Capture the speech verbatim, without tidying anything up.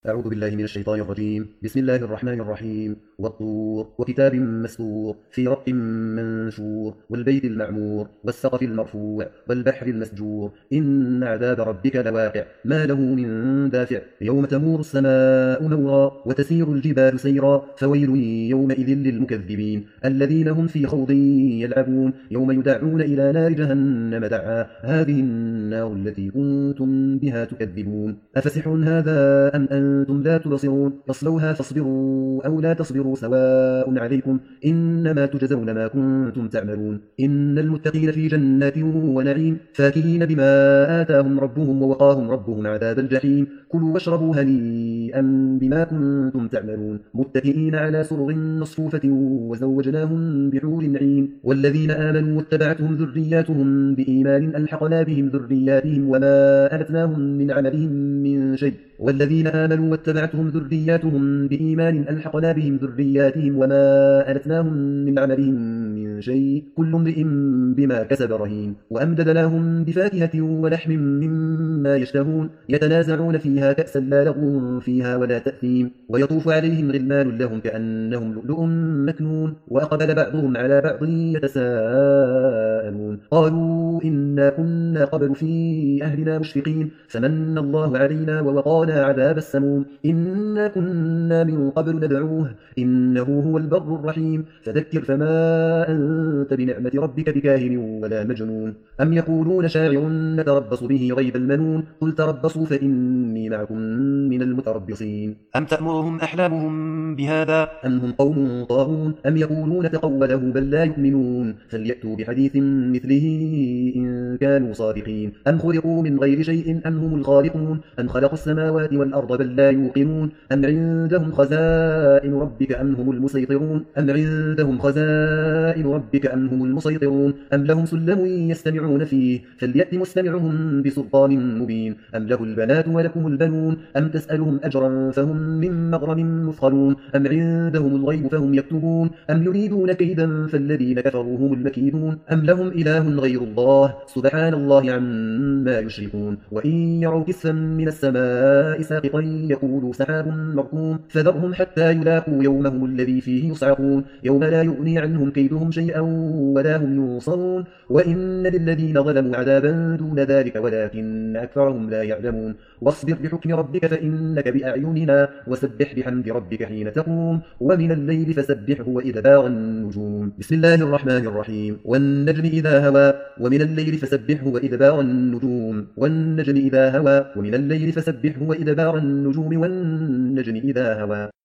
أعوذ بالله من الشيطان الرجيم. بسم الله الرحمن الرحيم. والطور وكتاب مسطور في رق منشور والبيت المعمور والسقف المرفوع والبحر المسجور إن عذاب ربك لواقع ما له من دافع يوم تمور السماء مورا وتسير الجبال سيرا فويل يومئذ للمكذبين الذين هم في خوض يلعبون يوم يدعون إلى نار جهنم دعا هذه النار التي كنتم بها تكذبون أفسحر هذا أم أنتم لا تبصرون اصلوها فاصبروا أو لا تصبروا سواء عليكم إنما تجزون ما كنتم تعملون إن المتقين في جنات ونعيم فاكهين بما آتاهم ربهم ووقاهم ربهم عذاب الجحيم كلوا واشربوا هنيئا بما كنتم تعملون متكئين على سرر مصفوفة وزوجناهم بحور عين والذين آمنوا واتبعتهم ذرياتهم بإيمان ألحقنا بهم ذرياتهم وما ألتناهم من عملهم من شيء والذين آمنوا واتبعتهم ذرياتهم بإيمان ألحقنا بهم ذرياتهم وما ألتناهم من عملهم من شيء كل امرئ بما كسب رهين وأمددناهم بفاكهة ولحم مما يشتهون يتنازعون فيها كأسا لا لغو فيها ولا تأثيم ويطوف عليهم غلمان لهم كأنهم لؤلؤ مكنون وأقبل بعضهم على بعض يتساءلون قالوا إنا كنا قبل في أهلنا مشفقين فمن الله علينا ووقانا عذاب السموم إنا كنا من قبل ندعوه إنه هو البر الرحيم فذكر فما أنت بنعمة ربك بكاهن ولا مجنون أم يقولون شاعر نتربص به ريب المنون قل تربصوا فإني معكم من المتربصين أم تأمرهم أحلامهم بهذا أم هم قوم طاغون أم يقولون تقوله بل لا يؤمنون فليأتوا بحديث مثله إن كانوا صادقين أم خلقوا من غير شيء أم هم الخالقون أم خلقوا السماوات والأرض بل لا يوقنون أم عندهم خزائن ربك أم هم المسيطرون أم عندهم خزائن ربك أم هم المسيطرون أم لهم سلم يستمعون فيه فليأت مستمعهم بسلطان مبين أم له البنات ولكم البنون أم تسألهم أجرا فهم من مغرم مثقلون أم عندهم الغيب فهم يكتبون أم يريدون كيدا فالذين كفروا هم المكيدون أم لهم إله غير الله سبحان الله عما يشركون وإن يروا كسفا من السماء ساقطا يقولوا سحاب مركوم فذرهم حتى يلاقوا يومهم الذي فيه يصعقون يوم لا يغني عنهم كيدهم شيئا ولا هم ينصرون وإن للذين ظلموا عذابا دون ذلك ولكن أكثرهم لا يعلمون واصبر بحكم ربك فإنك بأعيننا وسبح بحمد ربك حين تقوم ومن الليل فسبحه وإدبار النجوم بسم الله الرحمن الرحيم والنجم إذا هوى ومن الليل فسبحه وإدبار النجوم والنجم إذا هوى ومن الليل فسبحه وإدبار النجوم والنجم إذا هوى